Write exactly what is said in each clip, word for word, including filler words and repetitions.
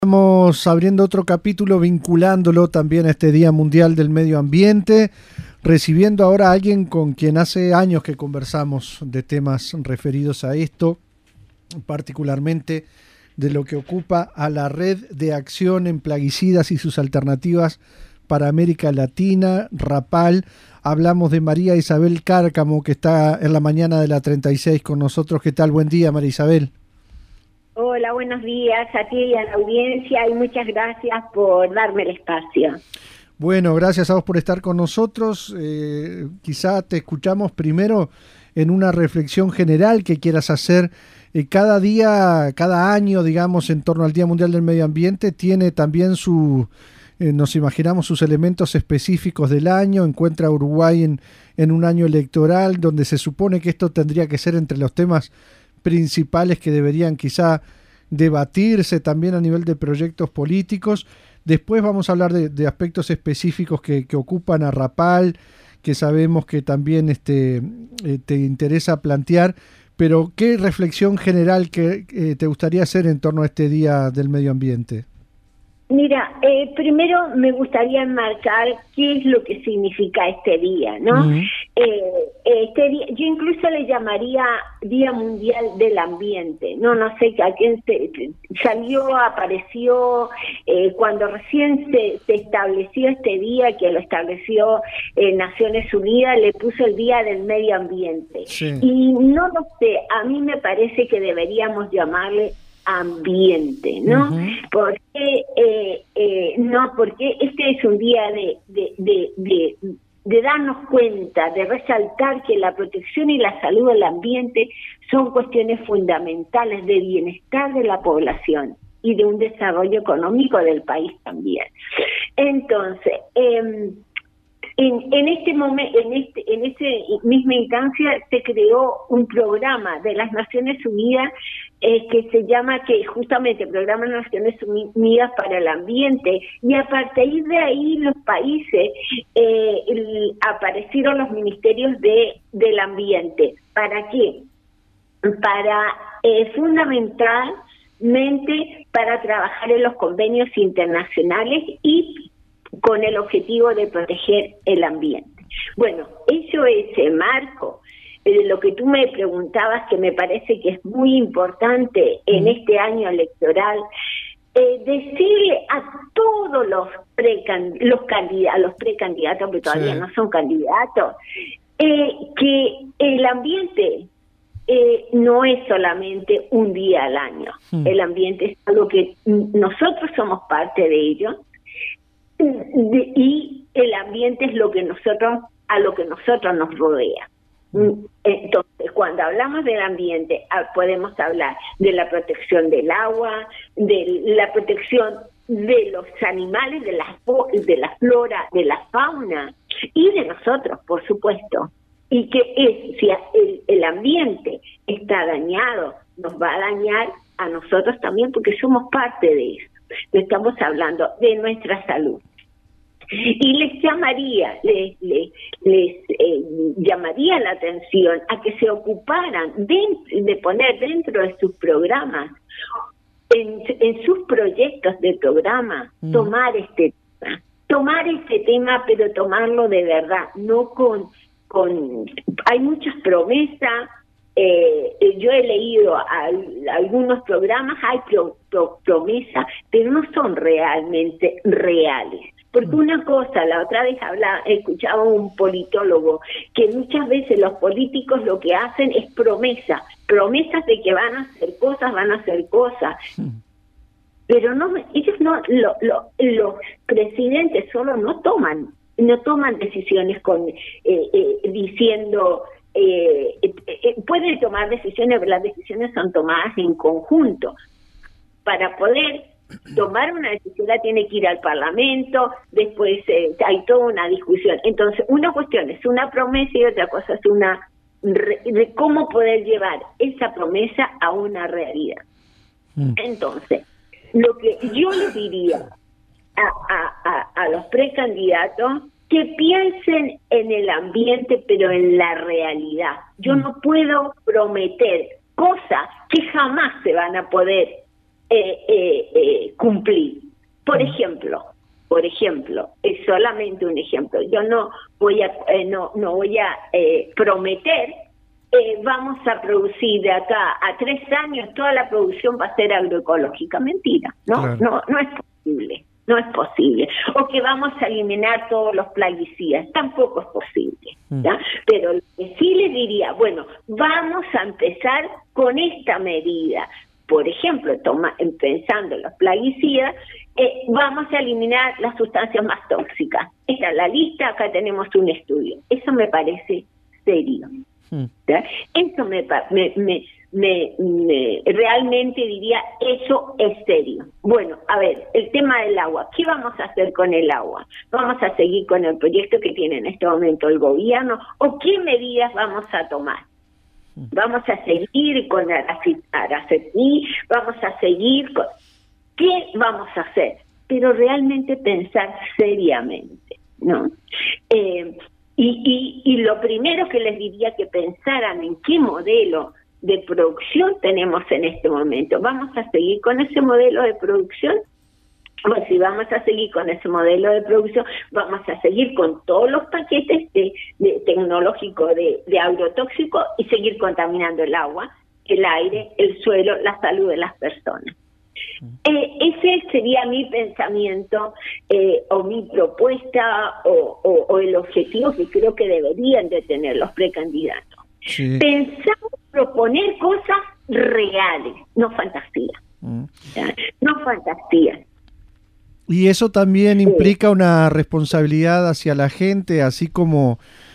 Estamos abriendo otro capítulo vinculándolo también a este Día Mundial del Medio Ambiente, recibiendo ahora a alguien con quien hace años que conversamos de temas referidos a esto, particularmente de lo que ocupa a la Red de Acción en Plaguicidas y sus Alternativas para América Latina, RAPAL. Hablamos de María Isabel Cárcamo, que está en la mañana de la treinta y seis con nosotros. ¿Qué tal? Buen día, María Isabel. Hola, buenos días a ti y a la audiencia y muchas gracias por darme el espacio. Bueno, gracias a vos por estar con nosotros. Eh, quizá te escuchamos primero en una reflexión general que quieras hacer. Eh, cada día, cada año, digamos, en torno al Día Mundial del Medio Ambiente, tiene también su, eh, nos imaginamos sus elementos específicos del año. Encuentra a Uruguay en, en un año electoral donde se supone que esto tendría que ser entre los temas principales que deberían quizá debatirse también a nivel de proyectos políticos. Después vamos a hablar de, de aspectos específicos que, que ocupan a RAPAL, que sabemos que también este, eh, te interesa plantear, pero ¿qué reflexión general que eh, te gustaría hacer en torno a este Día del Medio Ambiente? Mira, eh, primero me gustaría enmarcar qué es lo que significa este día, ¿no? Uh-huh. eh, este día, yo incluso le llamaría Día Mundial del Ambiente, no, no sé a quién se, salió, apareció, eh, cuando recién se, se estableció este día, que lo estableció eh, Naciones Unidas, le puso el Día del Medio Ambiente. Sí. Y no lo sé, a mí me parece que deberíamos llamarle ambiente, ¿no? Uh-huh. Porque eh, eh, no, porque este es un día de, de, de, de, de darnos cuenta, de resaltar que la protección y la salud del ambiente son cuestiones fundamentales de bienestar de la población y de un desarrollo económico del país también. Entonces, eh, En, en este momento, en este, en esta misma instancia se creó un programa de las Naciones Unidas eh, que se llama, que justamente Programa de Naciones Unidas para el Ambiente, y a partir de ahí los países eh, el, aparecieron los ministerios de del ambiente. ¿Para qué? Para eh, fundamentalmente para trabajar en los convenios internacionales y con el objetivo de proteger el ambiente. Bueno, eso es el marco de lo que tú me preguntabas, que me parece que es muy importante en este año electoral, eh, decirle a todos los precan los candidatos, los precandidatos, que todavía sí. no son candidatos, eh, que el ambiente eh, no es solamente un día al año. Mm. El ambiente es algo que nosotros somos parte de ello. Y el ambiente es lo que nosotros, a lo que nosotros nos rodea. Entonces, cuando hablamos del ambiente, podemos hablar de la protección del agua, de la protección de los animales, de la, de la flora, de la fauna y de nosotros, por supuesto. Y que es, si el, el ambiente está dañado, nos va a dañar a nosotros también, porque somos parte de eso. Estamos hablando de nuestra salud. Y les llamaría, les, les, les eh, llamaría la atención a que se ocuparan de, de poner dentro de sus programas, en, en sus proyectos de programa, mm. tomar este tema, tomar este tema, pero tomarlo de verdad, no con, con hay muchas promesas. Eh, yo he leído al, algunos programas, hay pro, pro, promesas, pero no son realmente reales. Porque una cosa, la otra vez hablaba, escuchaba un politólogo, que muchas veces los políticos lo que hacen es promesas, promesas de que van a hacer cosas, van a hacer cosas. Pero no, ellos no, lo, lo, los presidentes solo no toman, no toman decisiones con eh, eh, diciendo... Eh, eh, eh, pueden tomar decisiones, pero las decisiones son tomadas en conjunto. Para poder tomar una decisión tiene que ir al Parlamento, después eh, hay toda una discusión. Entonces, una cuestión es una promesa y otra cosa es una de cómo poder llevar esa promesa a una realidad. Entonces, lo que yo le diría a, a, a, a los precandidatos, que piensen en el ambiente, pero en la realidad. Yo no puedo prometer cosas que jamás se van a poder eh, eh, eh, cumplir. Por ejemplo, por ejemplo, es solamente un ejemplo. Yo no voy a, eh, no, no voy a eh, prometer, eh, vamos a producir de acá a tres años toda la producción va a ser agroecológica. Mentira, ¿no? Claro. No, no es posible. No es posible. O que vamos a eliminar todos los plaguicidas. Tampoco es posible. ¿ya? Mm. Pero lo que sí les diría, bueno, vamos a empezar con esta medida. Por ejemplo, toma, pensando en los plaguicidas, eh, vamos a eliminar las sustancias más tóxicas. Esta es la lista, acá tenemos un estudio. Eso me parece serio. ¿ya? Eso me, me, me, me, me realmente diría, eso es serio. Bueno, a ver, el tema del agua. ¿Qué vamos a hacer con el agua? ¿Vamos a seguir con el proyecto que tiene en este momento el gobierno? ¿O qué medidas vamos a tomar? Vamos a seguir con Araceli, vamos a seguir con... ¿Qué vamos a hacer? Pero realmente pensar seriamente, ¿no? Eh, y, y, y lo primero que les diría que pensaran en qué modelo de producción tenemos en este momento. ¿Vamos a seguir con ese modelo de producción? Pues si vamos a seguir con ese modelo de producción, vamos a seguir con todos los paquetes de, de tecnológicos de, de agrotóxicos y seguir contaminando el agua, el aire, el suelo, la salud de las personas. Eh, ese sería mi pensamiento eh, o mi propuesta o, o, o el objetivo que creo que deberían de tener los precandidatos. Sí. Pensar, proponer cosas reales, no fantasía. Mm. No fantasía. Y eso también implica una responsabilidad hacia la gente, así como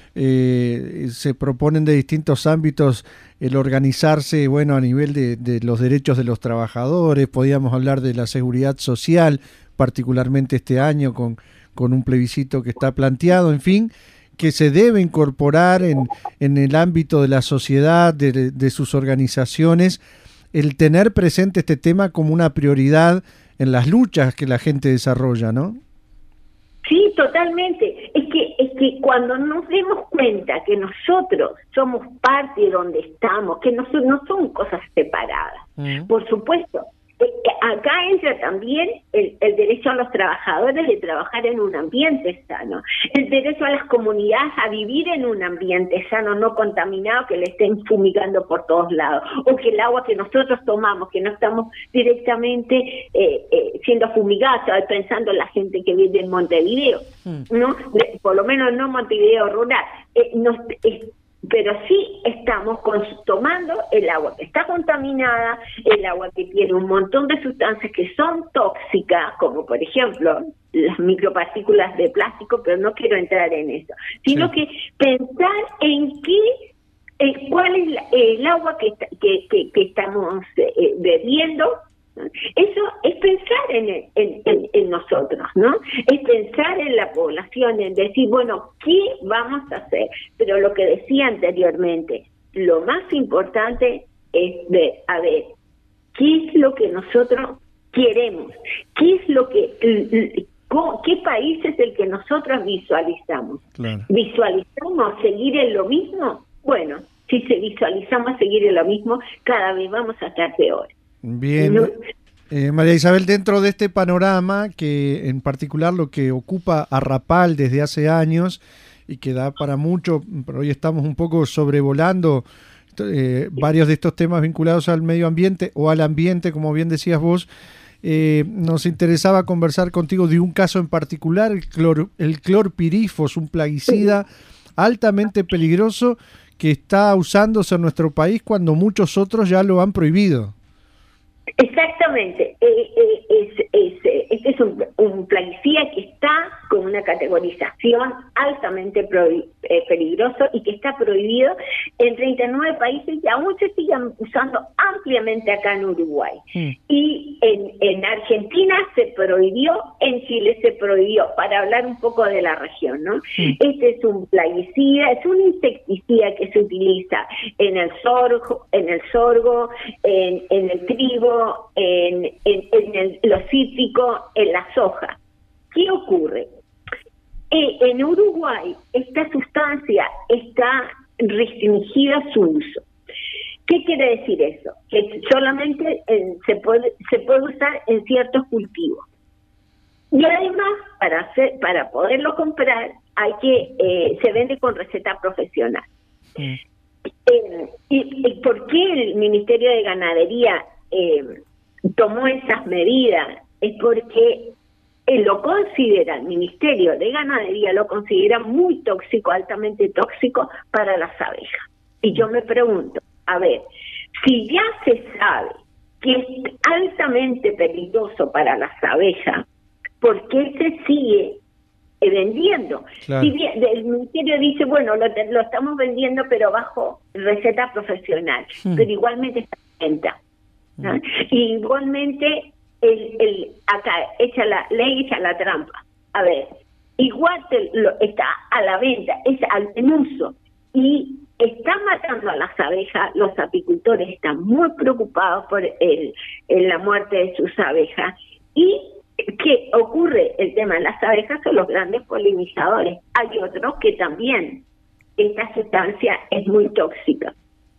eh, se proponen de distintos ámbitos el organizarse, bueno, a nivel de, de los derechos de los trabajadores. Podríamos hablar de la seguridad social, particularmente este año con, con un plebiscito que está planteado, en fin, que se debe incorporar en, en el ámbito de la sociedad, de, de sus organizaciones, el tener presente este tema como una prioridad en las luchas que la gente desarrolla, ¿no? Sí, totalmente. Es que es que cuando nos demos cuenta que nosotros somos parte de donde estamos, que no son, no son cosas separadas, uh-huh. Por supuesto, eh, acá entra también el, el derecho a los trabajadores de trabajar en un ambiente sano, el derecho a las comunidades a vivir en un ambiente sano, no contaminado, que le estén fumigando por todos lados, o que el agua que nosotros tomamos, que no estamos directamente eh, eh, siendo fumigados, pensando en la gente que vive en Montevideo, mm. ¿no? Por lo menos no Montevideo rural, eh, nos, eh, pero sí estamos tomando el agua que está contaminada, el agua que tiene un montón de sustancias que son tóxicas, como por ejemplo las micropartículas de plástico, pero no quiero entrar en eso, sino sí. que pensar en qué, eh, cuál es la, el agua que, que, que, que estamos eh, bebiendo. Eso es pensar en, en, en, en nosotros, ¿no? Es pensar en la población, en decir, bueno, ¿qué vamos a hacer? Pero lo que decía anteriormente, lo más importante es ver, a ver, ¿qué es lo que nosotros queremos? ¿Qué es lo que... ¿Qué país es el que nosotros visualizamos? Claro. ¿Visualizamos seguir en lo mismo? Bueno, si se visualizamos seguir en lo mismo, cada vez vamos a estar peor. Bien, eh, María Isabel, dentro de este panorama, que en particular lo que ocupa a Rapal desde hace años y que da para mucho, pero hoy estamos un poco sobrevolando eh, varios de estos temas vinculados al medio ambiente o al ambiente, como bien decías vos, eh, nos interesaba conversar contigo de un caso en particular, el, clor, el clorpirifos, un plaguicida altamente peligroso que está usándose en nuestro país cuando muchos otros ya lo han prohibido. Exactamente, eh, eh, es, es, este es un, un plaguicida que está con una categorización altamente prohi- eh, peligroso y que está prohibido en treinta y nueve países y aún se siguen usando ampliamente acá en Uruguay. Mm. Y en, en Argentina se prohibió, en Chile se prohibió, para hablar un poco de la región, ¿no? Mm. Este es un plaguicida, es un insecticida que se utiliza en el sorgo, en el sorgo, en, en el trigo, en, en, en el, los cítricos, en la soja. ¿Qué ocurre? Eh, en Uruguay esta sustancia está restringida su uso. ¿Qué quiere decir eso? Que solamente eh, se puede se puede usar en ciertos cultivos. Y además, para hacer para poderlo comprar, hay que eh, se vende con receta profesional. Mm. Eh, y, y ¿por qué el Ministerio de Ganadería eh, tomó esas medidas? Es porque eh, lo considera, el Ministerio de Ganadería lo considera muy tóxico, altamente tóxico para las abejas. Y yo me pregunto, a ver, si ya se sabe que es altamente peligroso para las abejas, ¿por qué se sigue eh, vendiendo? Claro. Si bien el Ministerio dice, bueno, lo, lo estamos vendiendo pero bajo receta profesional, hmm. pero igualmente está en venta. ¿no? Hmm. Y igualmente el, el acá echa la ley, echa la trampa. A ver, igual te, lo, está a la venta, es al en uso y está matando a las abejas. Los apicultores están muy preocupados por el, el, la muerte de sus abejas. Y ¿qué ocurre? El tema de las abejas son los grandes polinizadores. Hay otros que también esta sustancia es muy tóxica.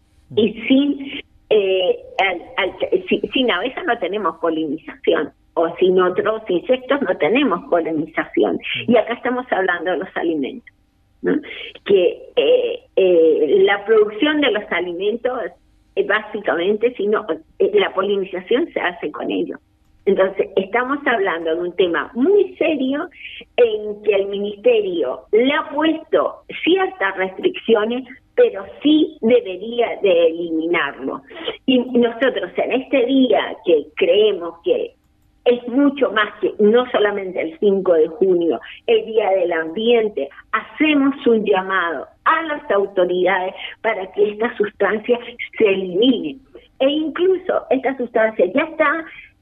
Y sin eh, al, al, sin, sin abejas no tenemos polinización, o sin otros insectos no tenemos polinización. Y acá estamos hablando de los alimentos, ¿no? Que eh, eh, la producción de los alimentos eh, básicamente, sino eh, la polinización se hace con ellos. Entonces, estamos hablando de un tema muy serio en que el Ministerio le ha puesto ciertas restricciones, pero sí debería de eliminarlo. Y nosotros en este día que creemos que es mucho más que no solamente el cinco de junio, el Día del Ambiente, hacemos un llamado a las autoridades para que esta sustancia se elimine. E incluso esta sustancia ya está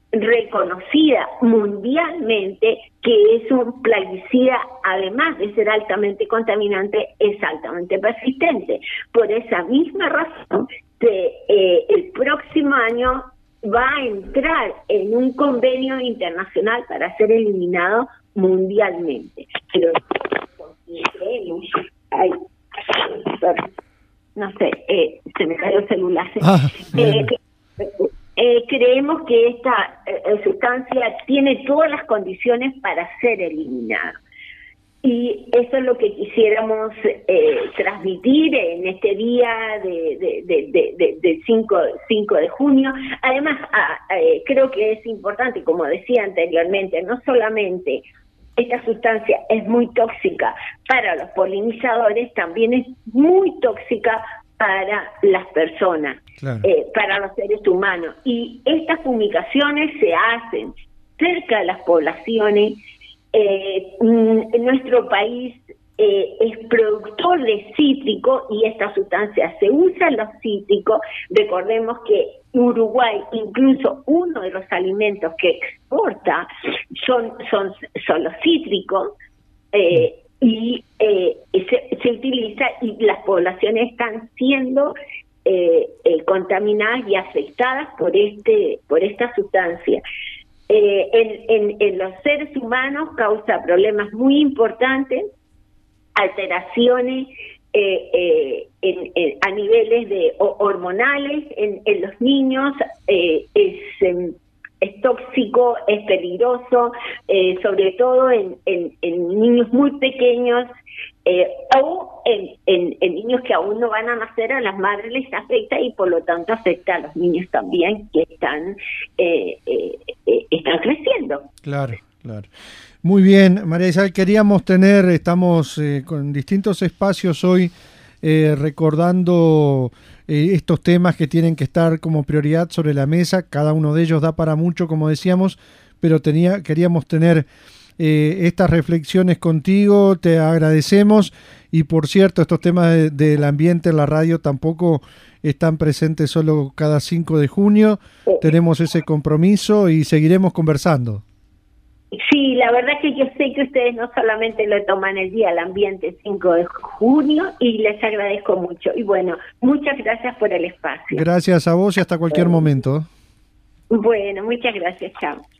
reconocida mundialmente que es un plaguicida, además de ser altamente contaminante, es altamente persistente. Por esa misma razón, que, eh, el próximo año va a entrar en un convenio internacional para ser eliminado mundialmente. Pero creemos, ay, no sé, eh, se me cayó el celular. Ah, eh, Eh, creemos que esta eh, sustancia tiene todas las condiciones para ser eliminada. Y eso es lo que quisiéramos eh, transmitir en este día de, de, de, de, de, de cinco de junio. Además, ah, eh, creo que es importante, como decía anteriormente, no solamente esta sustancia es muy tóxica para los polinizadores, también es muy tóxica para las personas, claro. eh, para los seres humanos. Y estas fumigaciones se hacen cerca de las poblaciones. Eh, en nuestro país eh, es productor de cítrico y esta sustancia se usa en los cítricos. Recordemos que Uruguay, incluso uno de los alimentos que exporta son, son, son los cítricos, eh, y eh, se, se utiliza y las poblaciones están siendo eh, eh, contaminadas y afectadas por este por esta sustancia. Eh, en, en, en los seres humanos causa problemas muy importantes, alteraciones eh, eh, en, en, a niveles de o, hormonales en, en los niños, eh, es eh, es tóxico, es peligroso, eh, sobre todo en, en, en niños muy pequeños, eh, o en, en, en niños que aún no van a nacer. A las madres les afecta y por lo tanto afecta a los niños también que están, eh, eh, eh, están creciendo. Claro, claro. Muy bien, María Isabel, queríamos tener, estamos eh, con distintos espacios hoy eh, recordando Eh, estos temas que tienen que estar como prioridad sobre la mesa. Cada uno de ellos da para mucho, como decíamos, pero tenía, queríamos tener eh, estas reflexiones contigo. Te agradecemos. Y por cierto, estos temas de, del ambiente en la radio tampoco están presentes solo cada cinco de junio. Tenemos ese compromiso y seguiremos conversando. Sí, la verdad que yo sé que ustedes no solamente lo toman el Día del Ambiente cinco de junio y les agradezco mucho. Y bueno, muchas gracias por el espacio. Gracias a vos y hasta cualquier momento. Bueno, muchas gracias, chao.